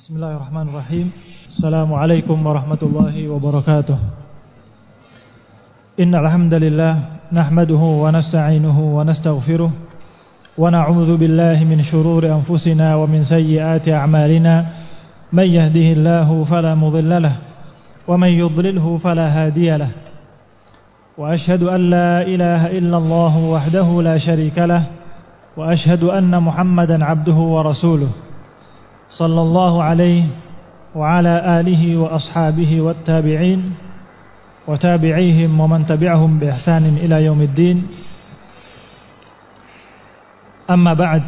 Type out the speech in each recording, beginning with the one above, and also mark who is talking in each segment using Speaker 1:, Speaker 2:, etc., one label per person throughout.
Speaker 1: Bismillahirrahmanirrahim. Assalamualaikum warahmatullahi wabarakatuh. Innal hamdalillah nahmaduhu wa nasta'inuhu wa nastaghfiruh wa na'udzu billahi min shururi anfusina wa min sayyiati a'malina. May yahdihillahu fala mudilla lahu wa may yudlilhu fala hadiya lahu. Wa ashhadu an la ilaha illallah wahdahu la sharika lahu wa ashhadu anna Muhammadan 'abduhu wa rasuluh. Sallallahu alaihi wa ala alihi wa ashabihi wat tabi'in wa tabi'ihim wa man tabi'ahum bi ihsanin ila yaumiddin. Amma ba'd.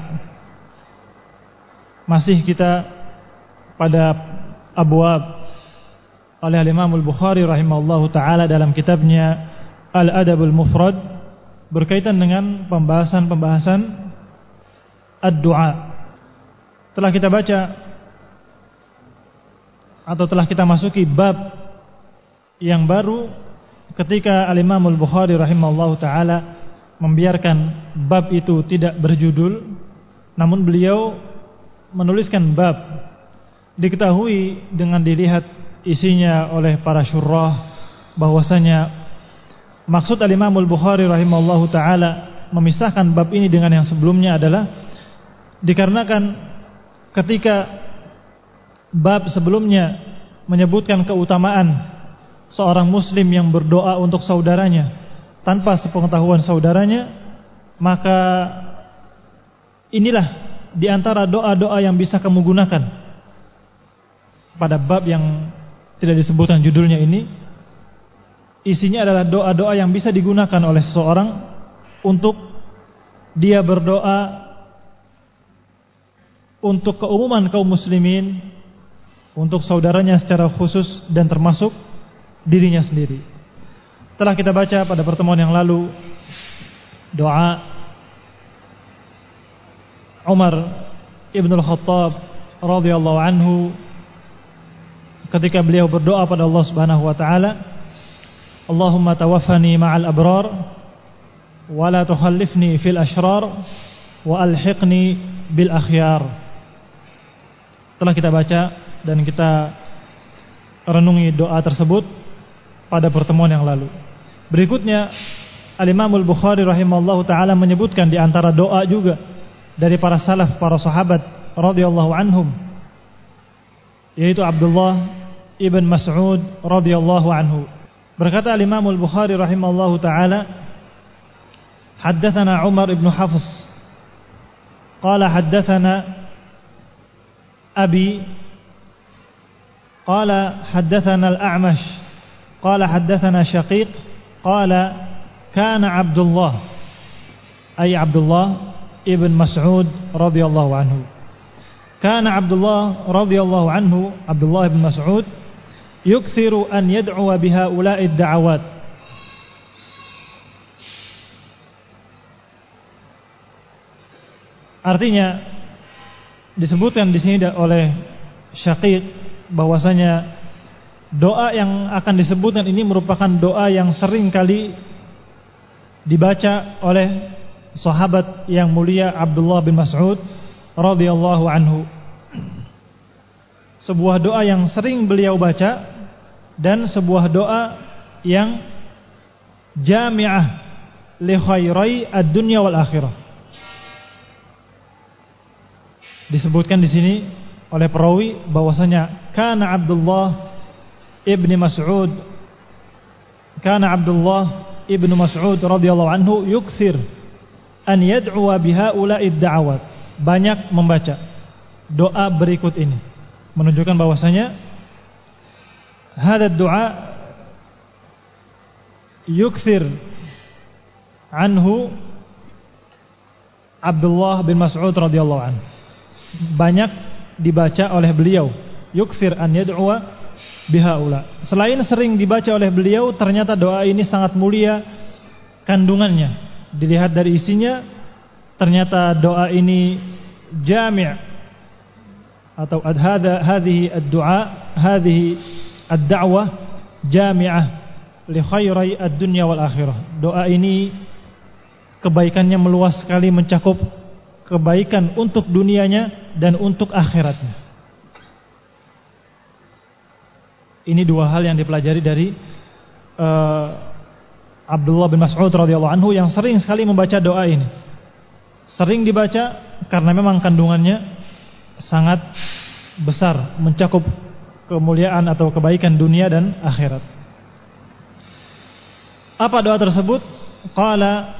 Speaker 1: Masih kita pada abwab oleh Imam Al-Bukhari rahimahullahu taala dalam kitabnya Al-Adabul Mufrad berkaitan dengan pembahasan ad-du'a. Telah kita baca atau telah kita masuki bab yang baru ketika Al-Imam Al-Bukhari rahimahullahu taala membiarkan bab itu tidak berjudul, namun beliau menuliskan bab. Diketahui dengan dilihat isinya oleh para syurrah bahwasanya maksud Al-Imam Al-Bukhari rahimahullahu taala memisahkan bab ini dengan yang sebelumnya adalah dikarenakan ketika bab sebelumnya menyebutkan keutamaan seorang muslim yang berdoa untuk saudaranya tanpa sepengetahuan saudaranya, maka inilah di antara doa-doa yang bisa kamu gunakan. Pada bab yang tidak disebutkan judulnya ini, isinya adalah doa-doa yang bisa digunakan oleh seseorang untuk dia berdoa untuk keumuman kaum muslimin, untuk saudaranya secara khusus dan termasuk dirinya sendiri. Telah kita baca pada pertemuan yang lalu doa Umar Ibn Al-Khattab radhiyallahu anhu ketika beliau berdoa pada Allah Subhanahu wa taala, Allahumma tawaffani ma'al abrar wa la tukhallifni fil ashrar wa alhiqni bil akhyar. Telah kita baca dan kita renungi doa tersebut pada pertemuan yang lalu. Berikutnya Al-Imam Al-Bukhari rahimahullahu taala menyebutkan di antara doa juga dari para salaf, para sahabat radhiyallahu anhum, yaitu Abdullah ibn Mas'ud radhiyallahu anhu. Berkata Al-Imam Al-Bukhari rahimahullahu taala, haddatsana Umar ibn Hafs qala haddatsana أبي قال حدثنا الأعمش قال حدثنا شقيق قال كان عبد الله أي عبد الله ابن مسعود رضي الله عنه كان عبد الله رضي الله عنه عبد الله بن مسعود يكثر أن يدعو بهؤلاء الدعوات. Artinya disebutkan di sini oleh Syaqiq bahwasanya doa yang akan disebutkan ini merupakan doa yang sering kali dibaca oleh sahabat yang mulia Abdullah bin Mas'ud radhiyallahu anhu. Sebuah doa yang sering beliau baca dan sebuah doa yang jami'ah li khairai ad-dunya wal akhirah. Disebutkan di sini oleh perawi bahwasanya kana Abdullah ibn Mas'ud radhiyallahu anhu yukthir an yad'u bihaula'id da'awat. Banyak membaca doa berikut ini, menunjukkan bahwasanya hadad doa yukthir anhu Abdullah bin Mas'ud radhiyallahu anhu. Banyak dibaca oleh beliau, yukthir an yad'uwa bihaula. Selain sering dibaca oleh beliau, ternyata doa ini sangat mulia kandungannya. Dilihat dari isinya, ternyata doa ini jami' atau hadhihi ad-du'a, hadhihi ad-da'wah jami'ah li khairai ad-dunya wal akhirah. Doa ini kebaikannya meluas sekali, mencakup kebaikan untuk dunianya dan untuk akhiratnya. Ini dua hal yang dipelajari dari Abdullah bin Mas'ud radhiyallahu anhu yang sering sekali membaca doa ini. Sering dibaca karena memang kandungannya sangat besar, mencakup kemuliaan atau kebaikan dunia dan akhirat. Apa doa tersebut? Qala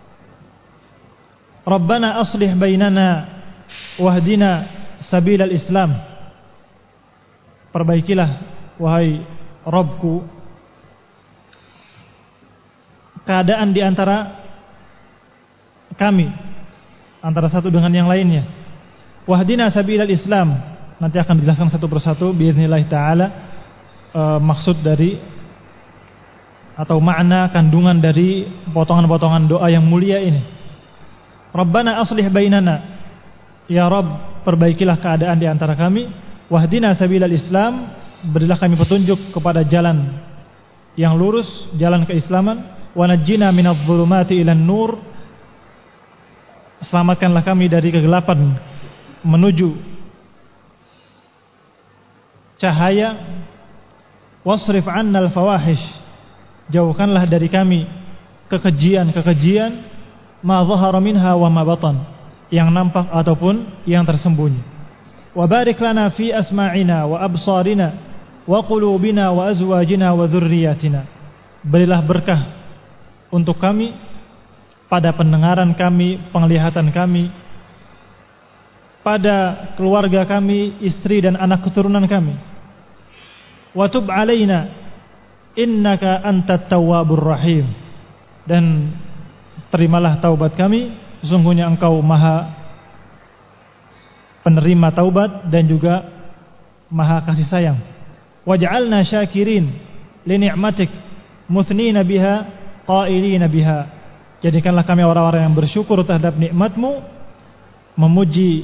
Speaker 1: Rabbana aslih bainana wahdina sabilal Islam. Perbaikilah wahai Rabbku keadaan di antara kami, antara satu dengan yang lainnya. Wahdina sabilal Islam. Nanti akan dijelaskan satu persatu biidznillah taala maksud dari atau makna kandungan dari potongan-potongan doa yang mulia ini. Rabbana aslih bainana. Ya Rabb, perbaikilah keadaan di antara kami. Wahdina sabilal Islam, berilah kami petunjuk kepada jalan yang lurus, jalan keislaman. Wa najjina minadh dhulumati ilan nur, selamatkanlah kami dari kegelapan menuju cahaya. Wasrif 'annal fawahish, jauhkanlah dari kami kekejian-kekejian, ma dhahara minha wa ma batan, yang nampak ataupun yang tersembunyi. Wa barik lana fi asma'ina wa absarina wa qulubina wa azwajina wa dzurriyyatina, berilah berkah untuk kami pada pendengaran kami, penglihatan kami, pada keluarga kami, istri dan anak keturunan kami. Wa tub alaina innaka antat tawwabur rahim, dan terimalah taubat kami, sesungguhnya engkau maha penerima taubat dan juga maha kasih sayang. Waj'alna syakirin li ni'matik muthnina biha qailina biha, jadikanlah kami orang-orang yang bersyukur terhadap nikmatmu, memuji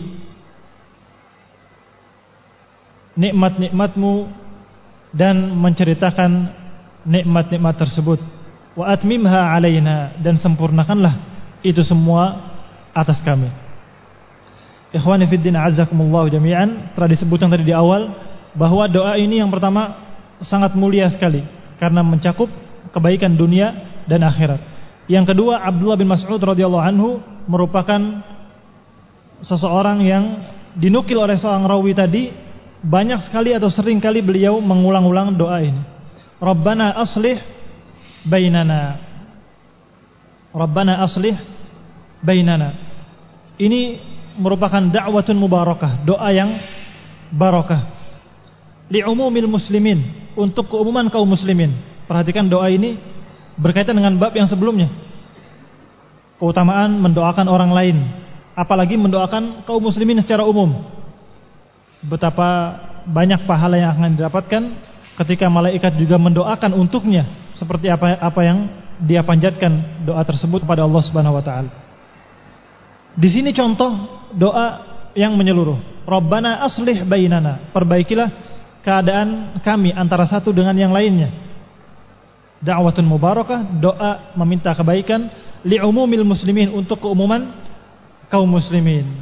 Speaker 1: nikmat-nikmatmu dan menceritakan nikmat-nikmat tersebut. Wa atmimha alaina, dan sempurnakanlah itu semua atas kami. Ikhwani fiddin a'azzakumullah jami'an. Telah disebutkan tadi di awal bahwa doa ini yang pertama sangat mulia sekali karena mencakup kebaikan dunia dan akhirat. Yang kedua, Abdullah bin Mas'ud radhiyallahu anhu merupakan seseorang yang dinukil oleh seorang rawi tadi, banyak sekali atau sering kali beliau mengulang-ulang doa ini. Rabbana aslih bainana. Rabbana aslih bainana. Ini merupakan da'watun mubarakah, doa yang barakah. Li'umumil muslimin, untuk keumuman kaum muslimin. Perhatikan doa ini berkaitan dengan bab yang sebelumnya. Keutamaan mendoakan orang lain, apalagi mendoakan kaum muslimin secara umum. Betapa banyak pahala yang akan didapatkan ketika malaikat juga mendoakan untuknya, seperti apa yang dia panjatkan doa tersebut kepada Allah Subhanahu wa taala. Di sini contoh doa yang menyeluruh. Rabbana aslih bainana, perbaikilah keadaan kami antara satu dengan yang lainnya. Da'watun mubarakah, doa meminta kebaikan li'umumil muslimin, untuk keumuman kaum muslimin.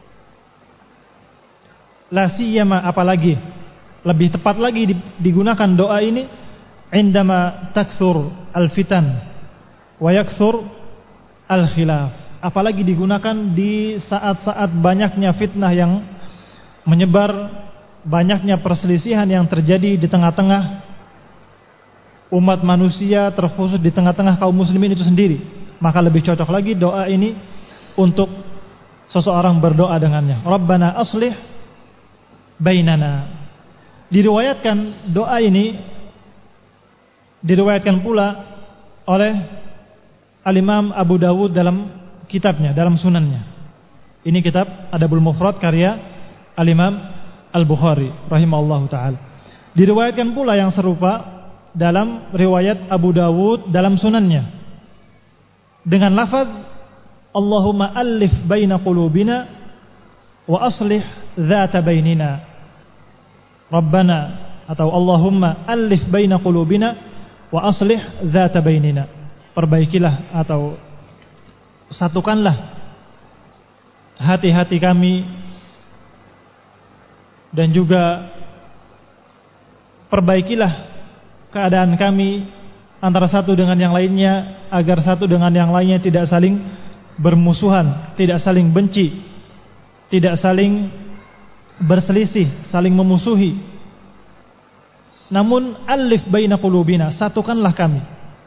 Speaker 1: La siyama, apalagi lebih tepat lagi digunakan doa ini indama takthur al-fitan wa yakthur al-khilaf. Apalagi digunakan di saat-saat banyaknya fitnah yang menyebar, banyaknya perselisihan yang terjadi di tengah-tengah umat manusia, terkhusus di tengah-tengah kaum muslimin itu sendiri. Maka lebih cocok lagi doa ini untuk seseorang berdoa dengannya. Rabbana aslih bainana. Diriwayatkan doa ini diriwayatkan pula oleh Al-Imam Abu Dawud dalam kitabnya, dalam sunannya. Ini kitab Adabul Mufrad karya Al-Imam Al-Bukhari rahimahullahu ta'ala. Diriwayatkan pula yang serupa dalam riwayat Abu Dawud dalam sunannya dengan lafaz Allahumma alif baina qulubina wa aslih dzata bainina. Rabbana, atau Allahumma alif baina qulubina wa aslih dzata bainina. Perbaikilah atau satukanlah hati-hati kami dan juga perbaikilah keadaan kami antara satu dengan yang lainnya, agar satu dengan yang lainnya tidak saling bermusuhan, tidak saling benci, tidak saling berselisih, saling memusuhi. Namun alif baina qulubina, satukanlah kami.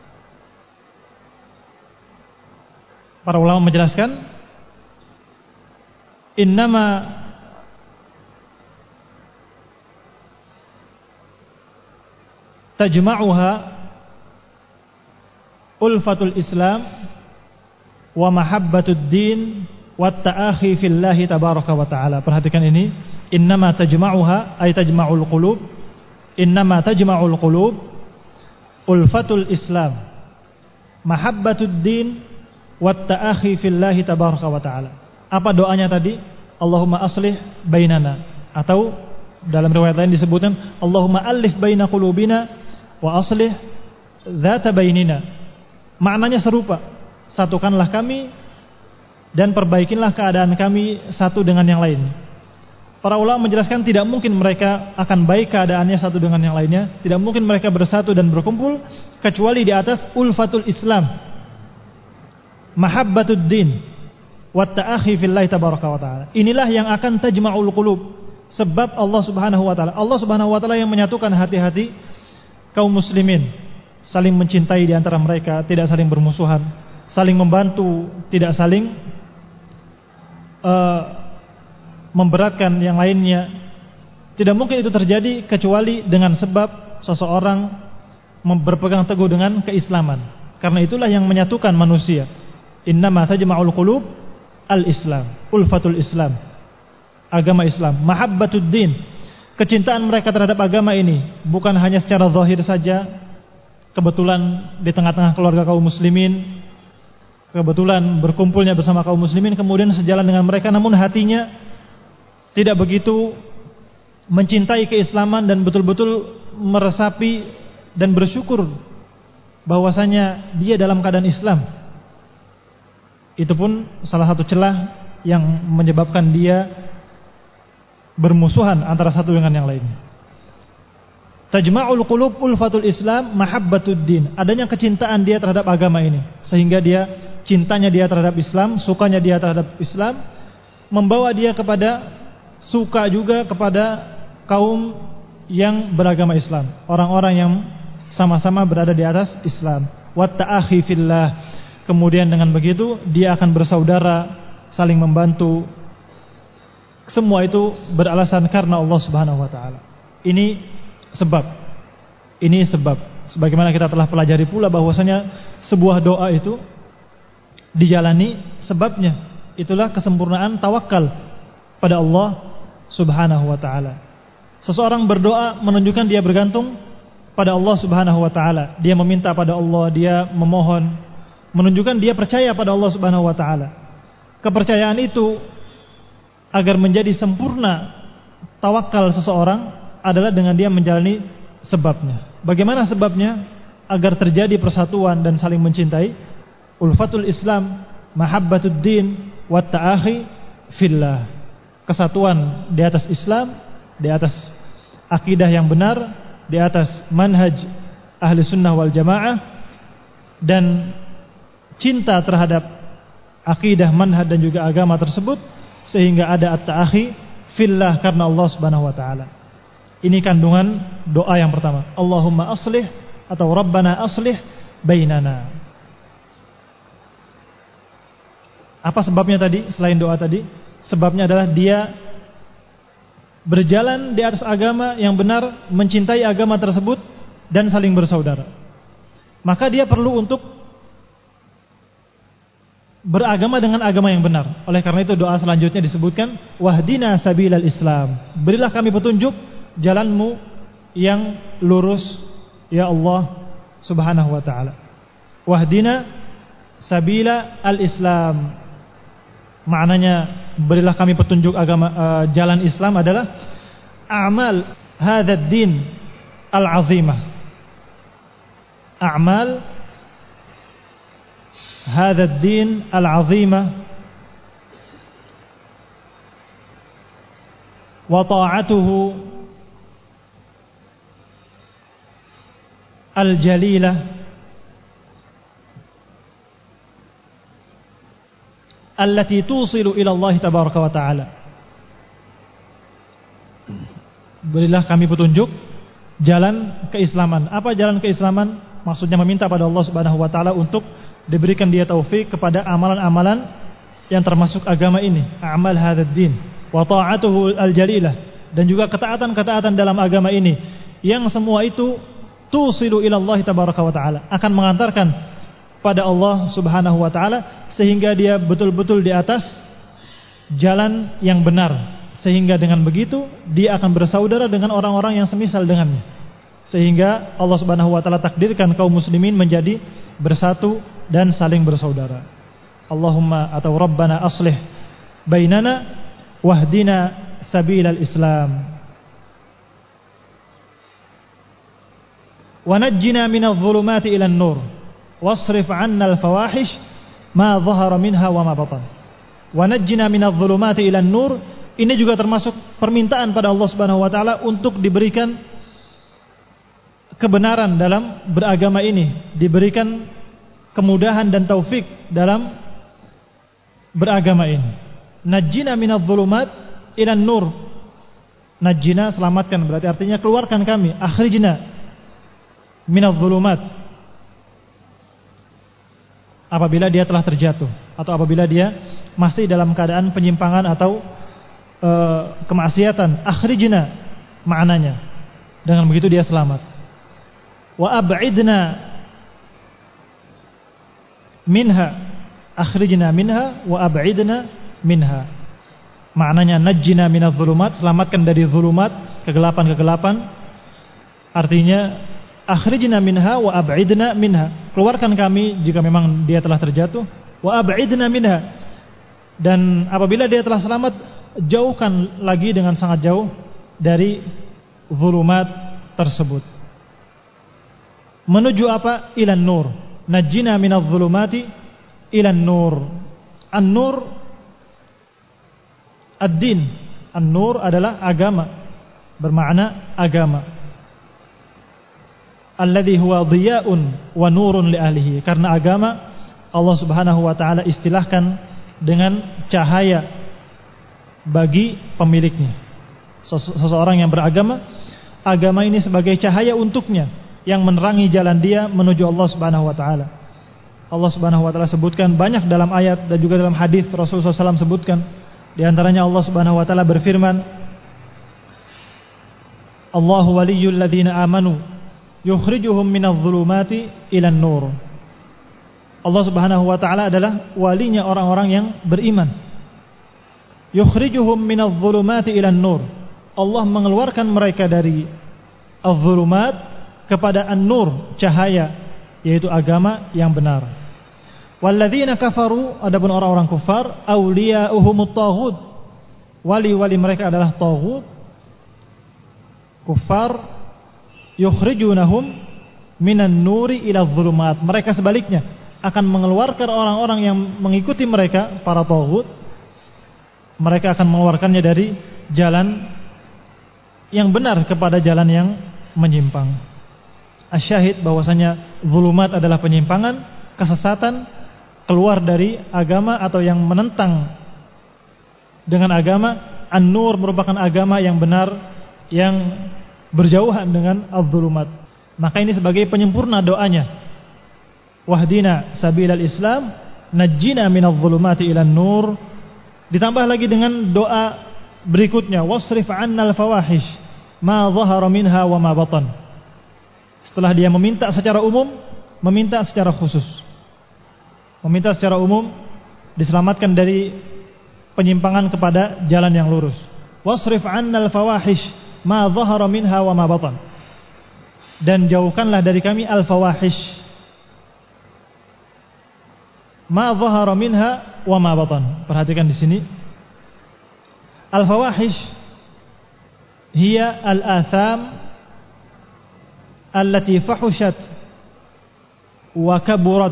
Speaker 1: Para ulama menjelaskan, innama tajma'uha ulfatul Islam wa mahabbatud din wa ta'akhi fillahi tabaraka wa ta'ala. Perhatikan ini, innama tajma'uha ay tajma'ul qulub, innama tajma'ul qulub ulfatul Islam, mahabbatud din wa ta'akhi fillahi tabaraka wa ta'ala. Apa doanya tadi? Allahumma aslih bainana, atau dalam riwayat lain disebutkan Allahumma alif baina qulubina wa aslih dzata bainina. Maknanya serupa, satukanlah kami dan perbaikilah keadaan kami satu dengan yang lain. Para ulama menjelaskan tidak mungkin mereka akan baik keadaannya satu dengan yang lainnya, tidak mungkin mereka bersatu dan berkumpul kecuali di atas ulfatul Islam, mahabbatud din wa ta'akhi fillahi tabaraka wa ta'ala. Inilah yang akan tajma'ul qulub, sebab Allah Subhanahu wa taala, Allah Subhanahu wa taala yang menyatukan hati-hati kaum muslimin, saling mencintai di antara mereka, tidak saling bermusuhan, saling membantu, tidak saling memberatkan yang lainnya. Tidak mungkin itu terjadi kecuali dengan sebab seseorang berpegang teguh dengan keislaman. Karena itulah yang menyatukan manusia. Innama tajma'ul qulub al-Islam, ulfatul Islam, agama Islam, mahabbatud din, kecintaan mereka terhadap agama ini bukan hanya secara zahir saja, kebetulan di tengah-tengah keluarga kaum muslimin, kebetulan berkumpulnya bersama kaum muslimin, kemudian sejalan dengan mereka, namun hatinya tidak begitu mencintai keislaman dan betul-betul meresapi dan bersyukur bahwasanya dia dalam keadaan Islam. Itu pun salah satu celah yang menyebabkan dia bermusuhan antara satu dengan yang lainnya. Tajma'ul qulub ulfatul Islam, mahabbatud din. Adanya kecintaan dia terhadap agama ini, sehingga dia cintanya dia terhadap Islam, sukanya dia terhadap Islam, membawa dia kepada suka juga kepada kaum yang beragama Islam, orang-orang yang sama-sama berada di atas Islam. Wa ta'akhi fillah. Kemudian dengan begitu dia akan bersaudara, saling membantu. Semua itu beralasan karena Allah Subhanahu wa taala. Ini sebab. Ini sebab. Sebagaimana kita telah pelajari pula bahwasanya sebuah doa itu dijalani sebabnya. Itulah kesempurnaan tawakal pada Allah Subhanahu wa taala. Seseorang berdoa menunjukkan dia bergantung pada Allah Subhanahu wa taala. Dia meminta pada Allah, dia memohon, menunjukkan dia percaya pada Allah Subhanahu wa taala. Kepercayaan itu agar menjadi sempurna tawakal seseorang adalah dengan dia menjalani sebabnya. Bagaimana sebabnya? Agar terjadi persatuan dan saling mencintai, ulfatul Islam, mahabbatud din, wa ta'akhi fillah. Kesatuan di atas Islam, di atas akidah yang benar, di atas manhaj ahli sunnah wal jamaah, dan cinta terhadap akidah, manhaj dan juga agama tersebut, sehingga ada at-ta'akhi fillah karena Allah Subhanahu wa taala. Ini kandungan doa yang pertama. Allahumma aslih atau Rabbana aslih bainana. Apa sebabnya tadi selain doa tadi? Sebabnya adalah dia berjalan di atas agama yang benar, mencintai agama tersebut dan saling bersaudara. Maka dia perlu untuk beragama dengan agama yang benar. Oleh karena itu doa selanjutnya disebutkan wahdina sabilal Islam. Berilah kami petunjuk jalanmu yang lurus ya Allah Subhanahu wa taala. Wahdina sabila al-Islam. Maknanya berilah kami petunjuk agama jalan Islam adalah a'mal hadzal din al-'azimah. A'mal hadzal din al-'azimah wa ta'atuhu al-jalilah allati tusilu ila Allah tabaraka wa ta'ala. Berilah kami petunjuk jalan keislaman. Apa jalan keislaman? Maksudnya meminta pada Allah Subhanahu wa taala untuk diberikan dia taufik kepada amalan-amalan yang termasuk agama ini, amal hadzal din, wa ta'atuhu al-jalilah, dan juga ketaatan-ketaatan dalam agama ini, yang semua itu tusilu ila Allah tabaraka wa taala, akan mengantarkan pada Allah Subhanahu wa taala, sehingga dia betul-betul di atas jalan yang benar. Sehingga dengan begitu dia akan bersaudara dengan orang-orang yang semisal dengannya. Sehingga Allah Subhanahu wa taala takdirkan kaum muslimin menjadi bersatu dan saling bersaudara. Allahumma atau Rabbana aslih bainana wahdina sabilal Islam. Wa najjina minadh dhulumati ilan nur wasrif 'anna al-fawahish ma dhahara minha wa ma batan. Wa najjina minadh dhulumati ilan nur. Ini juga termasuk permintaan pada Allah Subhanahu wa taala untuk diberikan kebenaran dalam beragama ini, diberikan kemudahan dan taufik dalam beragama ini. Najjina minadh dhulumat ilan nur. Najjina, selamatkan, berarti artinya keluarkan kami, akhrijna minadh dhulumat. Apabila dia telah terjatuh atau apabila dia masih dalam keadaan penyimpangan atau kemaksiatan, akhrijna maknanya, dengan begitu dia selamat. Wa ab'idna minha, akhrijna minha wa ab'idna minha, maknanya najjina minadh dhulumat, selamatkan dari dhulumat, kegelapan-kegelapan. Artinya akhrijna minha wa ab'idna minha, keluarkan kami jika memang dia telah terjatuh, wa ab'idna minha, dan apabila dia telah selamat, jauhkan lagi dengan sangat jauh dari zulumat tersebut. Menuju apa? Ilan nur. Najjina minadh zulumati ilan nur. An-nur ad-din. An-nur adalah agama, bermakna agama. Alladhi huwa dhiya'un wa nurun li ahlihi. Karena agama Allah Subhanahu wa taala istilahkan dengan cahaya bagi pemiliknya. Seseorang yang beragama, agama ini sebagai cahaya untuknya yang menerangi jalan dia menuju Allah Subhanahu wa taala. Allah Subhanahu wa taala sebutkan banyak dalam ayat dan juga dalam hadis Rasulullah SAW sebutkan. Di antaranya Allah Subhanahu wa taala berfirman, Allahu waliyyul ladzina amanu yukhrijuhum minadh dhulumati ilan nur. Allah Subhanahu wa taala adalah walinya orang-orang yang beriman. Yukhrijuhum minadh dhulumati ilan nur. Allah mengeluarkan mereka dari adh-dhulumat kepada an-nur, cahaya, yaitu agama yang benar. Walladzina kafaru, adapun orang-orang kufar, awliya'uhumut taghut. Wali-wali mereka adalah taghut, kufar. Yukhrijunahum minan nuri ila dhulumat. Mereka sebaliknya akan mengeluarkan orang-orang yang mengikuti mereka, para taghut. Mereka akan mengeluarkannya dari jalan yang benar kepada jalan yang menyimpang. Asyahid bahwasanya zulumat adalah penyimpangan, kesesatan, keluar dari agama atau yang menentang dengan agama. An-nur merupakan agama yang benar, yang berjauhan dengan az-zulumat. Maka ini sebagai penyempurna doanya. Wahdina sabilal Islam, najjina minadh dhulumati ilan nur. Ditambah lagi dengan doa berikutnya, wasrif 'annal fawahish ma dhahara minha wa ma batan. Setelah dia meminta secara umum, meminta secara khusus. Meminta secara umum diselamatkan dari penyimpangan kepada jalan yang lurus. Wasrif 'annal fawahish ma dhahara minha wa ma batan. Dan jauhkanlah dari kami al-fawahish, ma dhahara minha wa ma batan. Perhatikan di sini. Al-fawahish hiya al-atham allati fahushat wa kaburat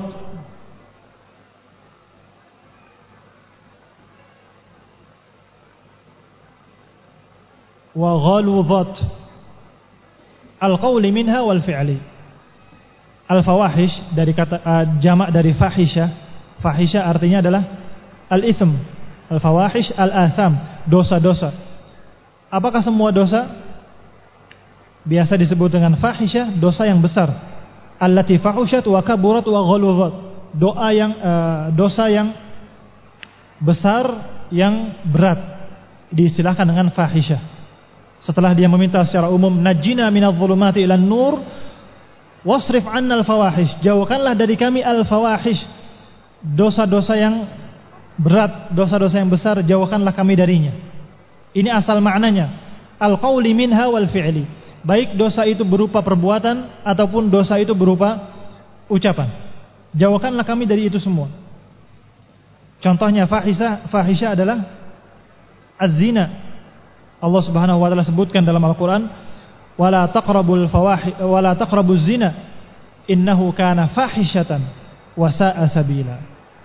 Speaker 1: wa ghaluzat al-qawli minha wal fi'li. Al-fawahish dari kata jamak dari fahisha. Fahisha artinya adalah al-ithm. Al-fawahish al-atham, dosa-dosa. Apakah semua dosa? Biasa disebut dengan fahisha, dosa yang besar. Allati fahushat wa kaburat wa ghaluzat. Dosa yang besar, yang berat, diistilahkan dengan fahisha. Setelah dia meminta secara umum, najjina minadh-dhulumati ilan nur wasrif 'anna al-fawahish, jauhkanlah dari kami al-fawahish, dosa-dosa yang berat, dosa-dosa yang besar, jauhkanlah kami darinya. Ini asal maknanya, al-qauli minha wal fi'li, baik dosa itu berupa perbuatan ataupun dosa itu berupa ucapan. Jauhkanlah kami dari itu semua. Contohnya fahisha adalah az-zina. Allah Subhanahu wa taala sebutkan dalam Al-Qur'an, wala taqrabuz zina innahu kana fahishatan wa sa'a sabila.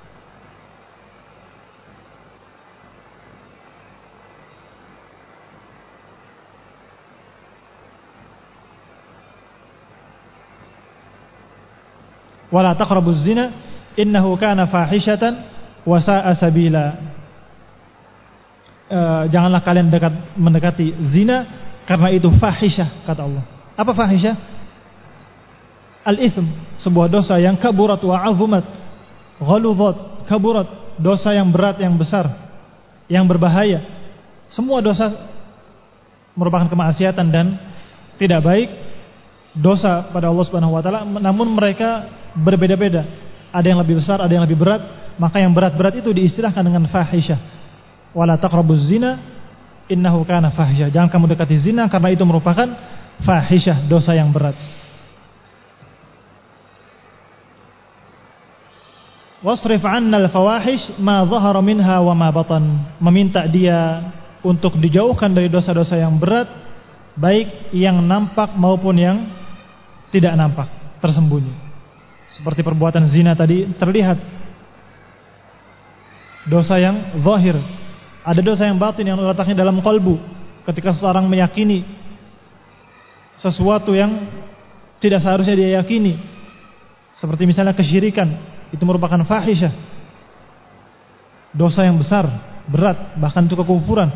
Speaker 1: Wala taqrabuz zina innahu kana fahishatan wa sa'a sabila. Janganlah kalian mendekati zina karena itu fahisyah, kata Allah. Apa fahisyah? Al-ithm, sebuah dosa yang kaburat wa 'azumat, ghaluzat, kaburat, dosa yang berat, yang besar, yang berbahaya. Semua dosa merupakan kemaksiatan dan tidak baik, dosa pada Allah Subhanahu wa taala, namun mereka berbeda-beda. Ada yang lebih besar, ada yang lebih berat, maka yang berat-berat itu diistilahkan dengan fahisyah. Wala taqrabuz zina innahu kana fahisyah. Jangan kamu dekati zina karena itu merupakan fahisyah, dosa yang berat. Wasrif 'anna al-fawahish ma dhahara minha wa ma batan. Meminta dia untuk dijauhkan dari dosa-dosa yang berat, baik yang nampak maupun yang tidak nampak, tersembunyi. Seperti perbuatan zina tadi terlihat, dosa yang zahir. Ada dosa yang batin yang letaknya dalam kalbu, ketika seseorang meyakini sesuatu yang tidak seharusnya dia yakini, seperti misalnya kesyirikan, itu merupakan fahisyah, dosa yang besar, berat, bahkan itu kekufuran.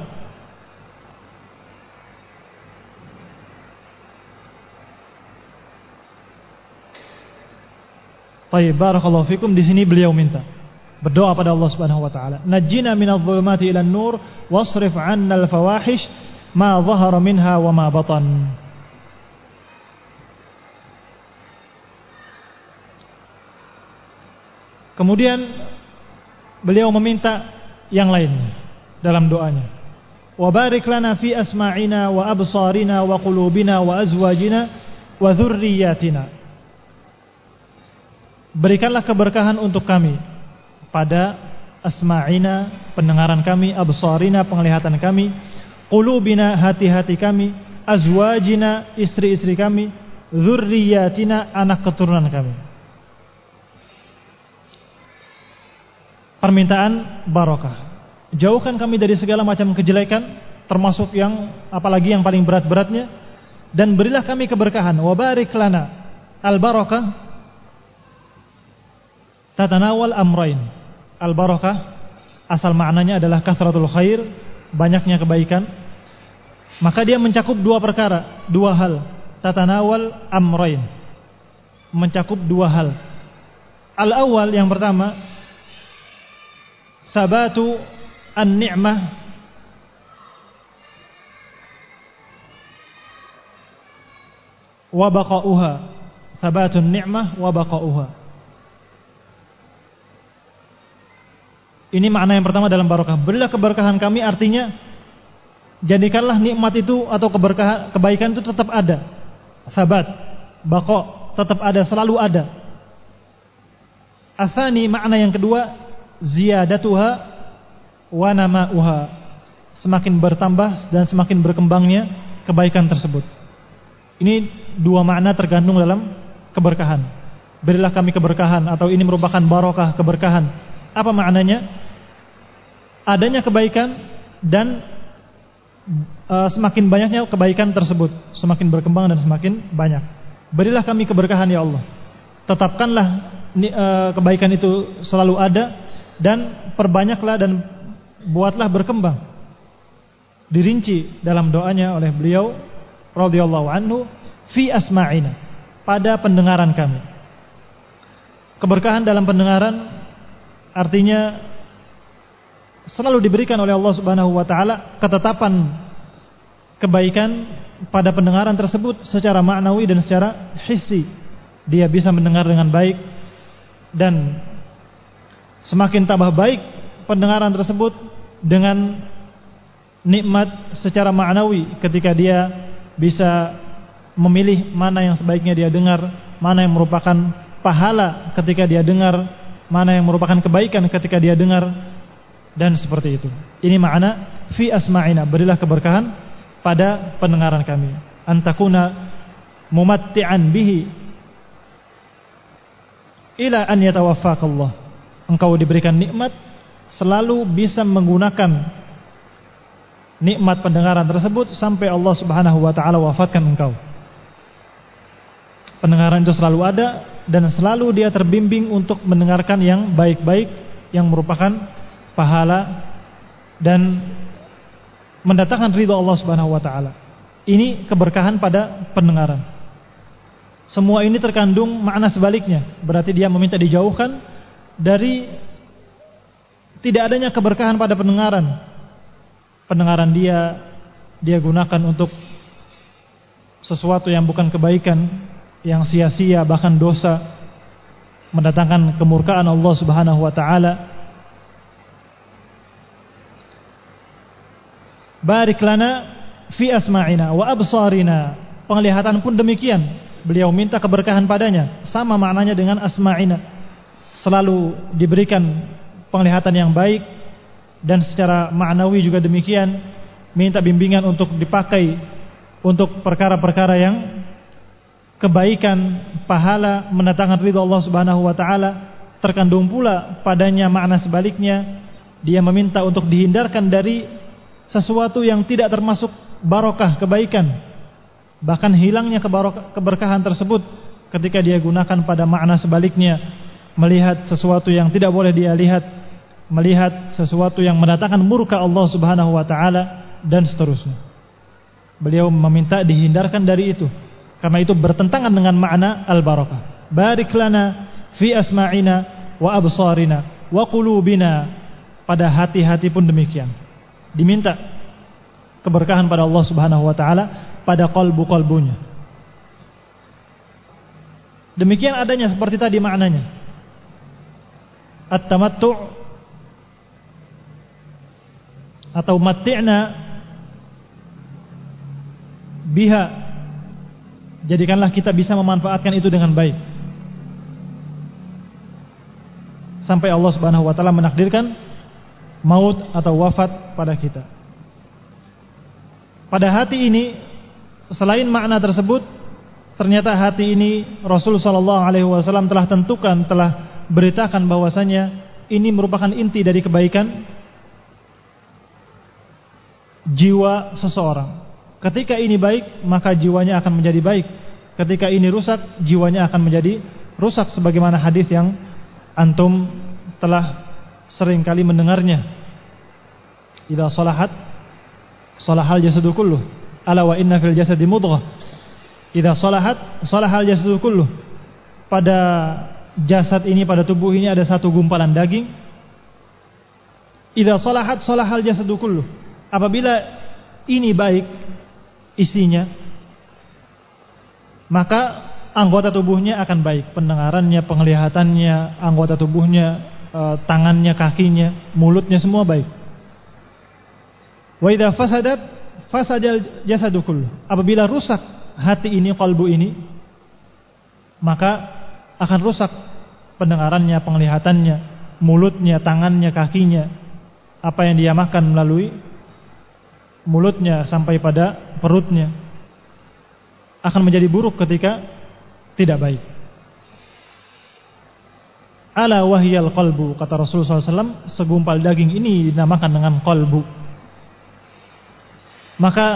Speaker 1: Baik, barakallahu fikum. Di sini beliau minta, berdoa pada Allah Subhanahu wa taala, najjina minadh-dhulumati ilan nur wasrif 'anna al-fawahish ma dhahara minha wa ma batan. Kemudian beliau meminta yang lain dalam doanya, wa barik lana fi asma'ina wa absarina wa qulubina wa azwajina wa dhurriyyatina. Berikanlah keberkahan untuk kami pada asma'ina, pendengaran kami, absarina, penglihatan kami, qulubina, hati-hati kami, azwajina, istri-istri kami, dzurriyyatina, anak keturunan kami. Permintaan barokah. Jauhkan kami dari segala macam kejelekan, termasuk yang apalagi yang paling berat-beratnya, dan berilah kami keberkahan. Wa barik lana. Al-barakah tatanawal amrain. Al-barakah asal maknanya adalah kathratul khair, banyaknya kebaikan. Maka dia mencakup dua perkara, dua hal. Tatanawal amrain, mencakup dua hal. Al-awwal, yang pertama, sabatu an-ni'mah wa baqa'uha. Sabatu an-ni'mah wa baqa'uha. Ini makna yang pertama dalam barokah. Berilah keberkahan kami, artinya jadikanlah nikmat itu atau kebaikan itu tetap ada. Sabat, baqa, tetap ada, selalu ada. Atsani, makna yang kedua, ziyadatuha wa nama'uha. Semakin bertambah dan semakin berkembangnya kebaikan tersebut. Ini dua makna tergantung dalam keberkahan. Berilah kami keberkahan, atau ini merupakan barokah, keberkahan. Apa maknanya? Adanya kebaikan dan semakin banyaknya kebaikan tersebut, semakin berkembang dan semakin banyak. Berilah kami keberkahan ya Allah. tetapkanlah kebaikan itu selalu ada, dan perbanyaklah dan buatlah berkembang. Dirinci dalam doanya oleh beliau radhiyallahu anhu, fi asma'ina, pada pendengaran kami. Keberkahan dalam pendengaran artinya selalu diberikan oleh Allah Subhanahu wa taala ketetapan kebaikan pada pendengaran tersebut secara maknawi dan secara hissi. Dia bisa mendengar dengan baik, dan semakin tambah baik pendengaran tersebut dengan nikmat secara maknawi ketika dia bisa memilih mana yang sebaiknya dia dengar, mana yang merupakan pahala ketika dia dengar, mana yang merupakan kebaikan ketika dia dengar, dan seperti itu. Ini makna fi asma'ina, berilah keberkahan pada pendengaran kami. Antakuna mumatti'an bihi ila an yatawaffaqallah. Engkau diberikan nikmat, selalu bisa menggunakan nikmat pendengaran tersebut sampai Allah Subhanahu wa taala wafatkan engkau. Pendengaran itu selalu ada, dan selalu dia terbimbing untuk mendengarkan yang baik-baik, yang merupakan pahala dan mendatangkan ridha Allah Subhanahu wa taala. Ini keberkahan pada pendengaran. Semua ini terkandung makna sebaliknya. Berarti dia meminta dijauhkan dari tidak adanya keberkahan pada pendengaran. Pendengaran dia gunakan untuk sesuatu yang bukan kebaikan, yang sia-sia, bahkan dosa, mendatangkan kemurkaan Allah Subhanahu wa taala. Barik lana fi asma'ina wa absarina. Penglihatan pun demikian. Beliau minta keberkahan padanya, sama maknanya dengan asma'ina. Selalu diberikan penglihatan yang baik, dan secara maknawi juga demikian, minta bimbingan untuk dipakai untuk perkara-perkara yang kebaikan, pahala, mendatangkan ridha Allah Subhanahu wa taala. Terkandung pula padanya makna sebaliknya, dia meminta untuk dihindarkan dari sesuatu yang tidak termasuk barokah kebaikan, bahkan hilangnya keberkahan tersebut ketika dia gunakan pada makna sebaliknya, melihat sesuatu yang tidak boleh dia lihat, melihat sesuatu yang mendatangkan murka Allah Subhanahu wa taala, dan seterusnya. Beliau meminta dihindarkan dari itu, karena itu bertentangan dengan makna al-barakah. Barik lana fi asma'ina wa absarina wa qulubina. Pada hati-hati pun demikian, diminta keberkahan pada Allah Subhanahu wa taala pada qalbu-qalbunya. Demikian adanya seperti tadi maknanya. At-tamattu' atau matti'na biha. Jadikanlah kita bisa memanfaatkan itu dengan baik, sampai Allah Subhanahu wa taala menakdirkan maut atau wafat pada kita. Pada hati ini, selain makna tersebut, ternyata hati ini Rasul sallallahu alaihi wasallam telah tentukan, telah beritakan bahwasanya ini merupakan inti dari kebaikan jiwa seseorang. Ketika ini baik, maka jiwanya akan menjadi baik. Ketika ini rusak, jiwanya akan menjadi rusak, sebagaimana hadis yang antum telah sering kali mendengarnya. Idza salahat salahal jasadu kulluh, ala wa inna fil jasadi mudghah. Idza salahat salahal jasadu kulluh. Pada jasad ini, pada tubuh ini ada satu gumpalan daging. Idza salahat salahal jasadu kulluh. Apabila ini baik isinya, maka anggota tubuhnya akan baik. Pendengarannya, penglihatannya, anggota tubuhnya, tangannya, kakinya, mulutnya, semua baik. Wa idza fasadat fasadal jasadu kullu. Apabila rusak hati ini, qalbu ini, maka akan rusak pendengarannya, penglihatannya, mulutnya, tangannya, kakinya. Apa yang dia makan melalui mulutnya sampai pada perutnya akan menjadi buruk ketika tidak baik. Ala wahyal qalbu, kata Rasulullah SAW, segumpal daging ini dinamakan dengan qalbu. Maka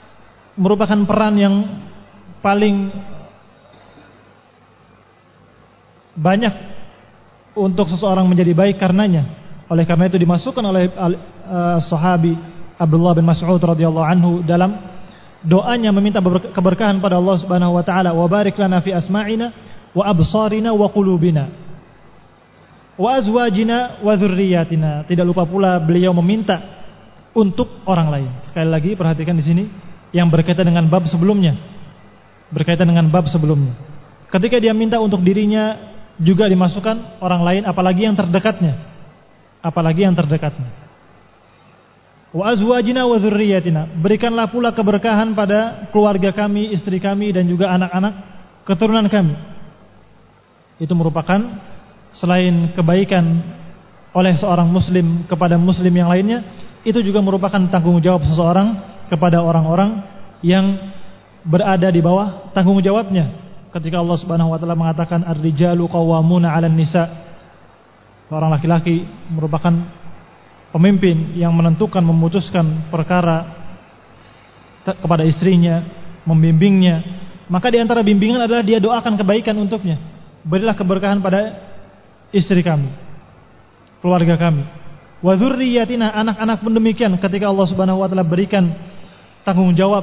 Speaker 1: merupakan peran yang paling banyak untuk seseorang menjadi baik karenanya. Oleh karena itu dimasukkan oleh sahabi Abdullah bin Mas'ud radhiyallahu anhu dalam doanya meminta keberkahan pada Allah Subhanahu wa taala, wa barik lana fi asma'ina wa absarina wa qulubina wa azwajina wa dzurriyyatina. Tidak lupa pula beliau meminta untuk orang lain. Sekali lagi perhatikan di sini yang berkaitan dengan bab sebelumnya. Berkaitan dengan bab sebelumnya. Ketika dia minta untuk dirinya juga dimasukkan orang lain, apalagi yang terdekatnya. Apalagi yang terdekatnya. Wa azwajina wa dzurriyyatina. Berikanlah pula keberkahan pada keluarga kami, istri kami dan juga anak-anak keturunan kami. Itu merupakan selain kebaikan oleh seorang muslim kepada muslim yang lainnya, itu juga merupakan tanggung jawab seseorang kepada orang-orang yang berada di bawah tanggung jawabnya. Ketika Allah Subhanahu wa taala mengatakan ar-rijalu qawwamuna 'alan nisa, seorang laki-laki merupakan pemimpin yang menentukan, memutuskan perkara kepada istrinya, membimbingnya. Maka di antara bimbingan adalah dia doakan kebaikan untuknya. Berilah keberkahan pada istri kami, keluarga kami. Wa dzurriyyatina, anak-anak pun demikian. Ketika Allah Subhanahu wa taala berikan tanggung jawab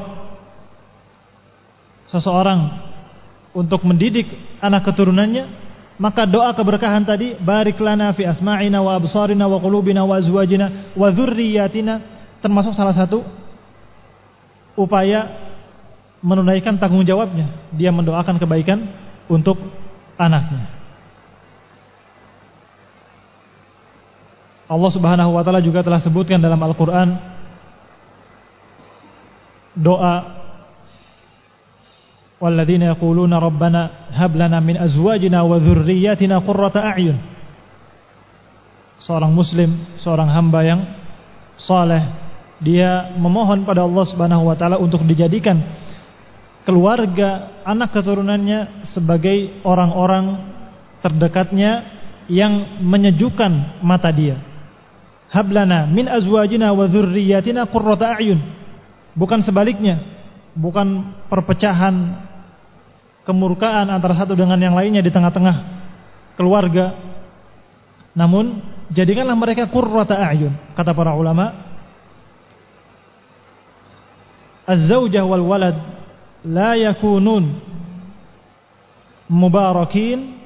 Speaker 1: seseorang untuk mendidik anak keturunannya, maka doa keberkahan tadi, barik lana fi asma'ina wa absarina wa qulubina wa azwajina wa dzurriyyatina, termasuk salah satu upaya menunaikan tanggung jawabnya. Dia mendoakan kebaikan untuk anaknya. Allah Subhanahu wa taala juga telah sebutkan dalam Al-Qur'an doa walladzina yaquluna rabbana hab lana min azwajina wa dzurriyyatina qurrata a'yun. Seorang muslim, seorang hamba yang saleh, dia memohon pada Allah Subhanahu wa taala untuk dijadikan keluarga, anak keturunannya sebagai orang-orang terdekatnya yang menyejukkan mata dia. Hab lana min azwajina wa dzurriyyatina qurrata a'yun. Bukan sebaliknya, bukan perpecahan, kemurkaan antara satu dengan yang lainnya di tengah-tengah keluarga. Namun jadikanlah mereka qurrata a'yun. Kata para ulama, az-zaujah wal walad la yakunun mubarakin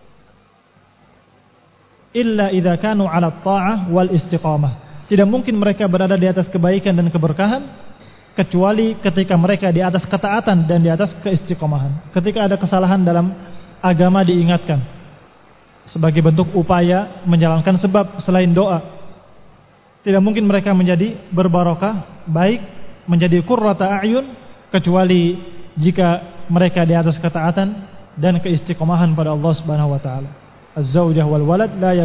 Speaker 1: illa idza kanu 'ala at-tha'ah wal istiqamah. Tidak mungkin mereka berada di atas kebaikan dan keberkahan kecuali ketika mereka di atas ketaatan dan di atas keistiqomahan. Ketika ada kesalahan dalam agama diingatkan sebagai bentuk upaya menjalankan sebab selain doa. Tidak mungkin mereka menjadi berbarokah, baik, menjadi qurrata a'yun, kecuali jika mereka di atas ketaatan dan keistiqomahan pada Allah Subhanahu wa taala. Az-zaujah wal walad la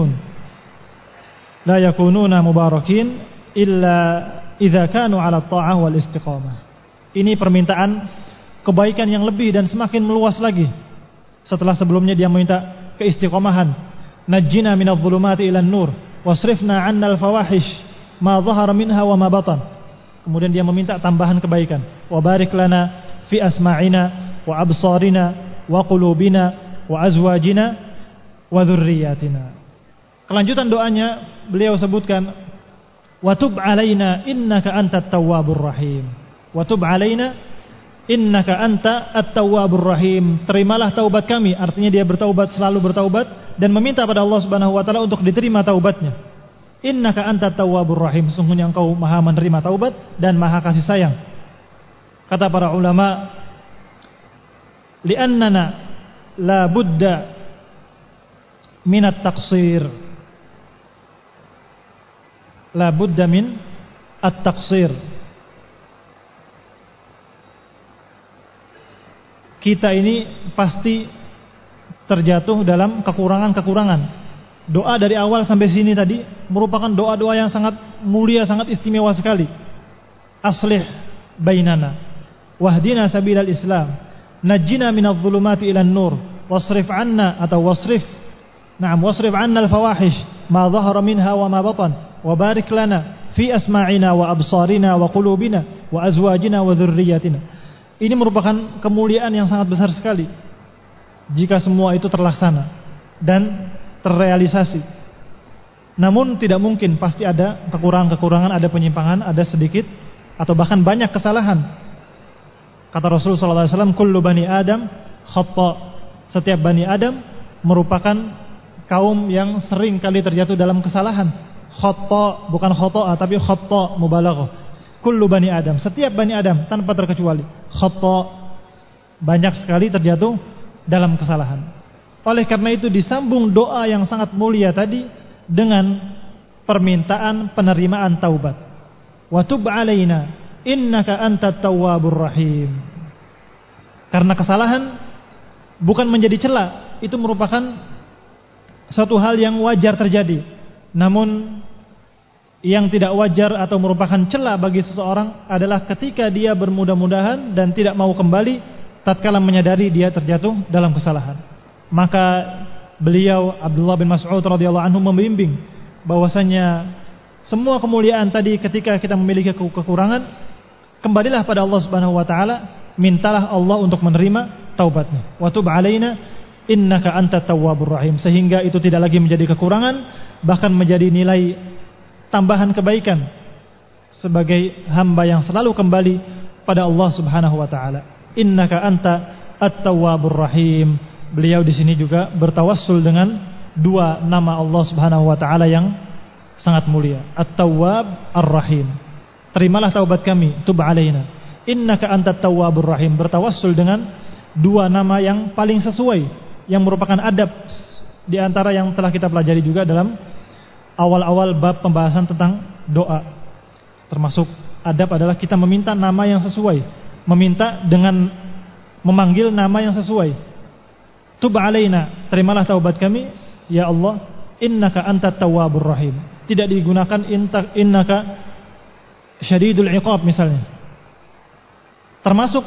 Speaker 1: yakununa mubarakin illa idza kanu 'ala at-tha'ah wal istiqamah. Ini permintaan kebaikan yang lebih dan semakin meluas lagi. Setelah sebelumnya dia meminta keistiqomahan, najjina minadh-dhulumati ilan nur wasrifna 'anna al-fawahish ma dhahara minha wa ma batan. Kemudian dia meminta tambahan kebaikan, wa barik lana fi asma'ina wa absarina wa qulubina wa azwajina wa dzurriyyatina. Kelanjutan doanya beliau sebutkan, wa tub 'alaina innaka antat tawwabur rahim. Wa tub 'alaina innaka anta at-tawwabur rahim. Terimalah taubat kami, artinya dia bertaubat, selalu bertaubat dan meminta pada Allah Subhanahu wa taala untuk diterima taubatnya. Innaka antat tawwabur rahim, sungguhnya engkau Maha menerima taubat dan Maha kasih sayang. Kata para ulama, li'annana la budda min at-taqsir. La budda min at-taqsir. Kita ini pasti terjatuh dalam kekurangan-kekurangan. Doa dari awal sampai sini tadi merupakan doa-doa yang sangat mulia, sangat istimewa sekali. Aslih bainana wahdina sabilal Islam, najjina minadh-dhulumati ilan nur, wasrif 'anna atau wasrif 'anna al-fawahish ma dhahara minha wa ma batan, wa barik lana fi asma'ina wa absarina wa qulubina wa azwajina wa dzurriyyatina. Ini merupakan kemuliaan yang sangat besar sekali jika semua itu terlaksana. dan terrealisasi. Namun tidak mungkin, pasti ada kekurangan-kekurangan, ada penyimpangan, ada sedikit atau bahkan banyak kesalahan. Kata Rasulullah SAW, kullu bani Adam khata. Setiap bani Adam merupakan kaum yang sering kali terjatuh dalam kesalahan. Khata, bukan khata tapi khata mubalaghah. Kullu bani Adam, setiap bani Adam tanpa terkecuali khata, banyak sekali terjatuh dalam kesalahan. Oleh karena itu disambung doa yang sangat mulia tadi dengan permintaan penerimaan taubat. Wa tub alaina innaka antat tawwabur rahim. Karena kesalahan bukan menjadi cela, itu merupakan satu hal yang wajar terjadi. Namun yang tidak wajar atau merupakan cela bagi seseorang adalah ketika dia bermudah-mudahan dan tidak mau kembali tatkala menyadari dia terjatuh dalam kesalahan. Maka beliau Abdullah bin Mas'ud radhiyallahu anhu membimbing bahwasanya semua kemuliaan tadi ketika kita memiliki kekurangan, kembalilah pada Allah Subhanahu wa taala, mintalah Allah untuk menerima taubatnya. Wa tub alaina innaka antat tawwabur rahim, sehingga itu tidak lagi menjadi kekurangan, bahkan menjadi nilai tambahan kebaikan sebagai hamba yang selalu kembali pada Allah Subhanahu wa taala. Innaka anta at-tawwabur rahim. Beliau di sini juga bertawassul dengan dua nama Allah Subhanahu wa taala yang sangat mulia, At-Tawwab Ar-Rahim. Terimalah taubat kami, tub alaina innaka antat tawwabur rahim. Bertawassul dengan dua nama yang paling sesuai, yang merupakan adab di antara yang telah kita pelajari juga dalam awal-awal bab pembahasan tentang doa. Termasuk adab adalah kita meminta nama yang sesuai, meminta dengan memanggil nama yang sesuai. Tub alaina, terimalah taubat kami ya Allah, innaka antat tawwabur rahim. Tidak digunakan innaka syadidul iqab misalnya. Termasuk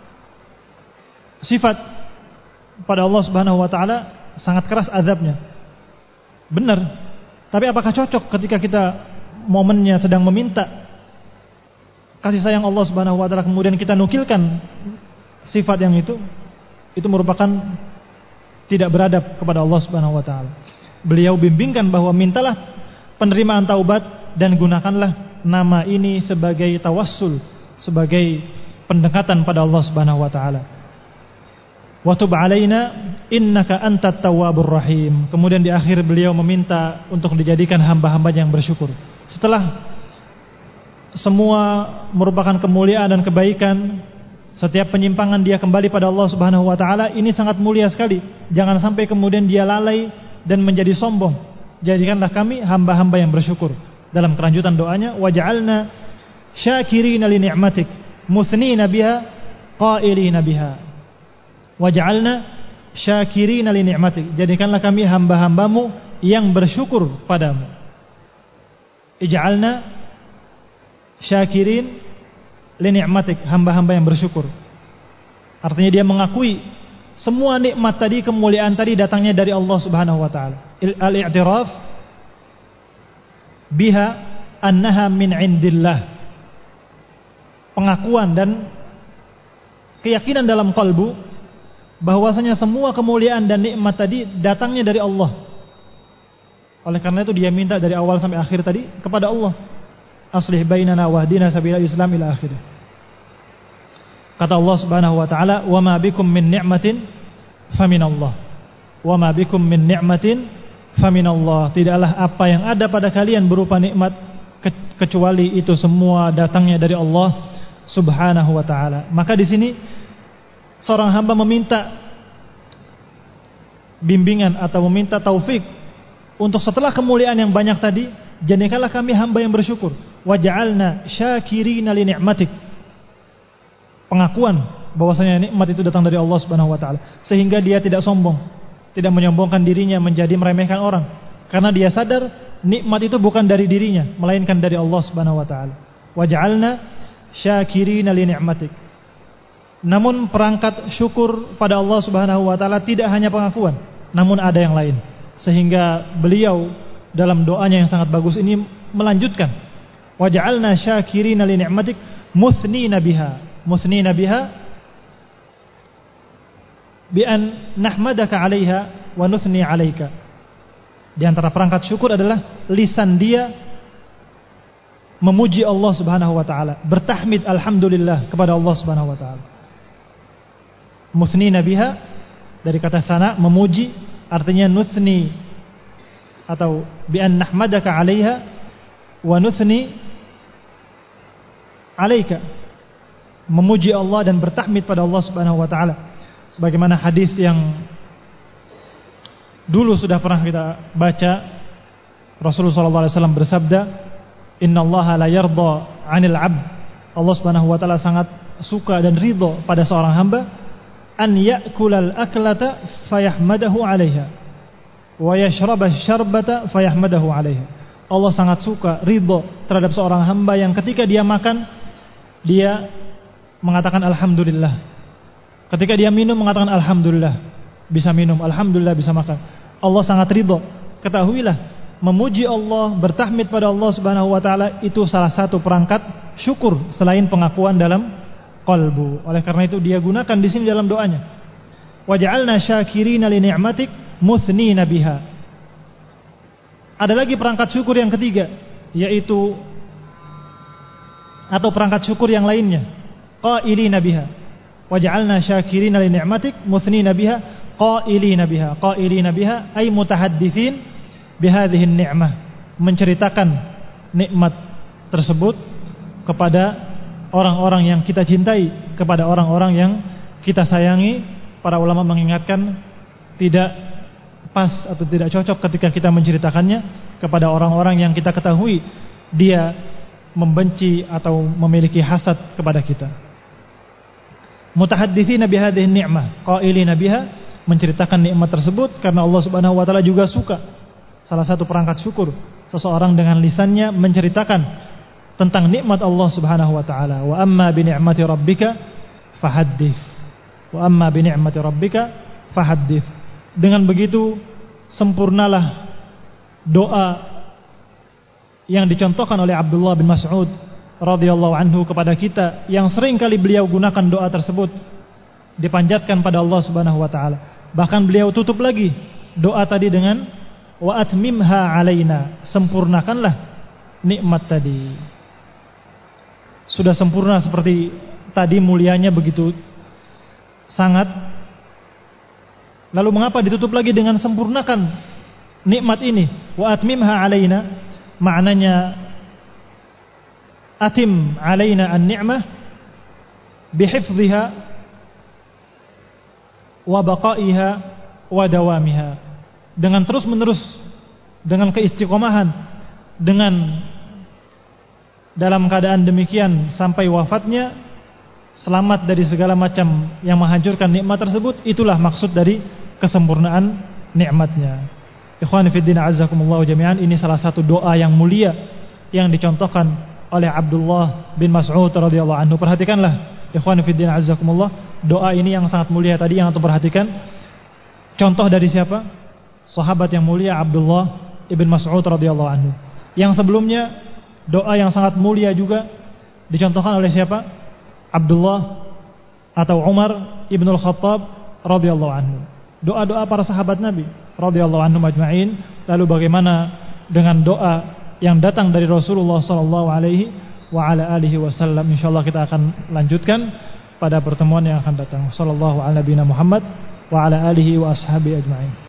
Speaker 1: sifat pada Allah Subhanahu wa taala sangat keras azabnya. Benar. Tapi apakah cocok ketika kita momennya sedang meminta kasih sayang Allah Subhanahu wa taala kemudian kita nukilkan sifat yang itu merupakan tidak beradab kepada Allah Subhanahu wa taala. Beliau bimbingkan bahwa mintalah penerimaan taubat dan gunakanlah nama ini sebagai tawassul, sebagai pendekatan pada Allah Subhanahu wa taala. Wa tub alaina innaka antat tawwabur rahim. Kemudian di akhir beliau meminta untuk dijadikan hamba-hamba yang bersyukur. Setelah semua merupakan kemuliaan dan kebaikan, setiap penyimpangan dia kembali pada Allah Subhanahu wa taala, ini sangat mulia sekali. Jangan sampai kemudian dia lalai dan menjadi sombong. Jadikanlah kami hamba-hamba yang bersyukur. Dalam kelanjutan doanya, waj'alna syakirina li ni'matik musnina biha qailina biha. Waj'alna syakirina li ni'matik. Jadikanlah kami hamba-hambamu yang bersyukur padamu. Ij'alna syakirin li ni'matik, hamba-hamba yang bersyukur. Artinya dia mengakui semua nikmat tadi, kemuliaan tadi datangnya dari Allah Subhanahu wa taala. Al-i'tiraf biha annaha min indillah. Pengakuan dan keyakinan dalam kalbu bahwasanya semua kemuliaan dan nikmat tadi datangnya dari Allah. Oleh karena itu dia minta dari awal sampai akhir tadi kepada Allah. Aslih bainana wahdina sabila Islam ila akhirih. Kata Allah Subhanahu wa taala, "Wa ma bikum min ni'matin faminallah." Wa ma bikum min ni'matin faminallah. Tidaklah apa yang ada pada kalian berupa nikmat kecuali itu semua datangnya dari Allah Subhanahu wa taala. Maka di sini seorang hamba meminta bimbingan atau meminta taufik untuk setelah kemuliaan yang banyak tadi, jadikanlah kami hamba yang bersyukur. Waj'alna syakirina li ni'matik. Pengakuan bahwasanya nikmat itu datang dari Allah Subhanahu wa taala, sehingga dia tidak sombong, tidak menyombongkan dirinya menjadi meremehkan orang, karena dia sadar nikmat itu bukan dari dirinya melainkan dari Allah Subhanahu wa taala. Waj'alna syakirina li ni'matik. Namun perangkat syukur pada Allah Subhanahu wa taala tidak hanya pengakuan, namun ada yang lain. Sehingga beliau dalam doanya yang sangat bagus ini melanjutkan, waj'alna syakirina li ni'matik musnina biha. Musnina biha bi an nahmadaka 'alaiha wa nuthni 'alaika. Di antara perangkat syukur adalah lisan dia memuji Allah Subhanahu wa taala, bertahmid alhamdulillah kepada Allah Subhanahu wa taala. Musnina biha dari kata sana, memuji, artinya nuthni atau bi an nahmadaka 'alaiha wa nuthni 'alaika. Memuji Allah dan bertahmid pada Allah Subhanahu wa taala. Sebagaimana hadis yang dulu sudah pernah kita baca, Rasulullah sallallahu alaihi wasallam bersabda, "Innallaha la yarda 'anil 'abd." Allah Subhanahu wa taala sangat suka dan ridha pada seorang hamba an ya'kulal aklata fayahmadahu 'alaiha wa yashrabas syarbata fayahmadahu 'alaiha. Allah sangat suka, ridha terhadap seorang hamba yang ketika dia makan dia mengatakan alhamdulillah. Ketika dia minum mengatakan alhamdulillah, bisa minum, alhamdulillah bisa makan. Allah sangat ridha. Ketahuilah, memuji Allah, bertahmid pada Allah Subhanahu wa taala itu salah satu perangkat syukur selain pengakuan dalam qalbu. Oleh karena itu dia gunakan di sini dalam doanya. Waj'alna syakirina li ni'matik muthnina biha. Ada lagi perangkat syukur yang ketiga, yaitu atau perangkat syukur yang lainnya, qailina biha. Waj'alna syakirina li ni'matik muthnina biha qailina biha. Qailina biha ay mutahadditsin bihadhihi ni'mah, menceritakan nikmat tersebut kepada orang-orang yang kita cintai, kepada orang-orang yang kita sayangi. Para ulama mengingatkan tidak pas atau tidak cocok ketika kita menceritakannya kepada orang-orang yang kita ketahui dia membenci atau memiliki hasad kepada kita. Mutahadditsina bihadhihi ni'mah qailina biha, menceritakan nikmat tersebut karena Allah Subhanahu wa taala juga suka. Salah satu perangkat syukur seseorang dengan lisannya menceritakan tentang nikmat Allah Subhanahu wa taala. Wa amma bi ni'mati rabbika fahaddits. Wa amma bi ni'mati rabbika fahaddits. Dengan begitu sempurnalah doa yang dicontohkan oleh Abdullah bin Mas'ud radhiyallahu anhu kepada kita, yang sering kali beliau gunakan doa tersebut dipanjatkan pada Allah Subhanahu wa taala. Bahkan beliau tutup lagi doa tadi dengan wa atmimha alaina, sempurnakanlah nikmat tadi. Sudah sempurna seperti tadi, mulianya begitu sangat. Lalu mengapa ditutup lagi dengan sempurnakan nikmat ini? Wa atmimha alaina, maknanya atim alaina an-ni'mah bihifdhiha wa baqaiha wa dawamiha, dengan terus menerus, dengan keistiqomahan, dengan dalam keadaan demikian sampai wafatnya, selamat dari segala macam yang menghancurkan nikmat tersebut. Itulah maksud dari kesempurnaan nikmatnya. Ikhwani fiddin azzakumullah jami'an, ini salah satu doa yang mulia yang dicontohkan oleh Abdullah bin Mas'ud radhiyallahu anhu. Perhatikanlah ikhwani fiddin azzakumullah, doa ini yang sangat mulia tadi yang antum perhatikan. Contoh dari siapa? Sahabat yang mulia Abdullah ibn Mas'ud radhiyallahu anhu. Yang sebelumnya doa yang sangat mulia juga dicontohkan oleh siapa? Abdullah atau Umar ibn al-Khattab radhiyallahu anhu. Doa-doa para sahabat Nabi radhiyallahu anhum ajma'in. Lalu bagaimana dengan doa yang datang dari Rasulullah sallallahu alaihi wa ala alihi wasallam? Insyaallah kita akan lanjutkan pada pertemuan yang akan datang. Sallallahu ala nabiyina Muhammad wa ala alihi wa ashabihi ajma'in.